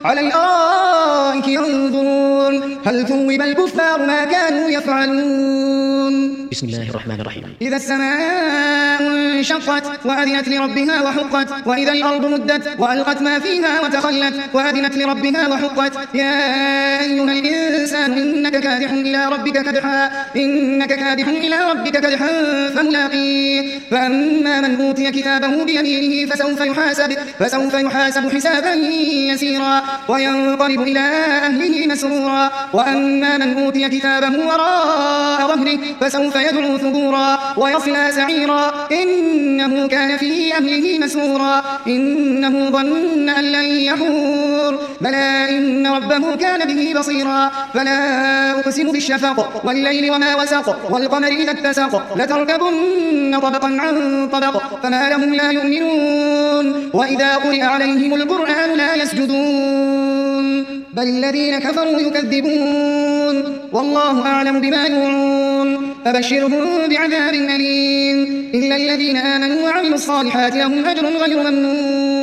على الأرائك ينظرون هل ثوب الكفار ما كانوا يفعلون. بسم الله الرحمن الرحيم. إذا السماء انشقت وأذنت لربها وحقت وإذا الأرض مدت وألقت ما فيها وتخلت وأذنت لربها وحقت يا أيها الإنسان إنك كادح إلى ربك كدحا فملاقيه فأما من أوتي كتابه بيمينه فسوف يحاسب حسابا يسيرا وينقلب إلى أهله مسرورا وأما من أوتي كتابه وراء ظهره فسوف يدعو ثبورا ويصلى سعيرا إنه كان في أهله مسرورا إنه ظن أن لن يحور بلى إن ربه كان به بصيرا فلا أقسم بالشفق والليل وما وسق والقمر إذا اتسق لتركبن طبقا عن طبق فما لهم لا يؤمنون وإذا قرئ عليهم القرآن لا يسجدون بل الذين كفروا يكذبون والله أعلم بما يوعون فبشرهم بعذاب أليم إلا الذين آمنوا وعملوا الصالحات لهم أجر غير ممنون.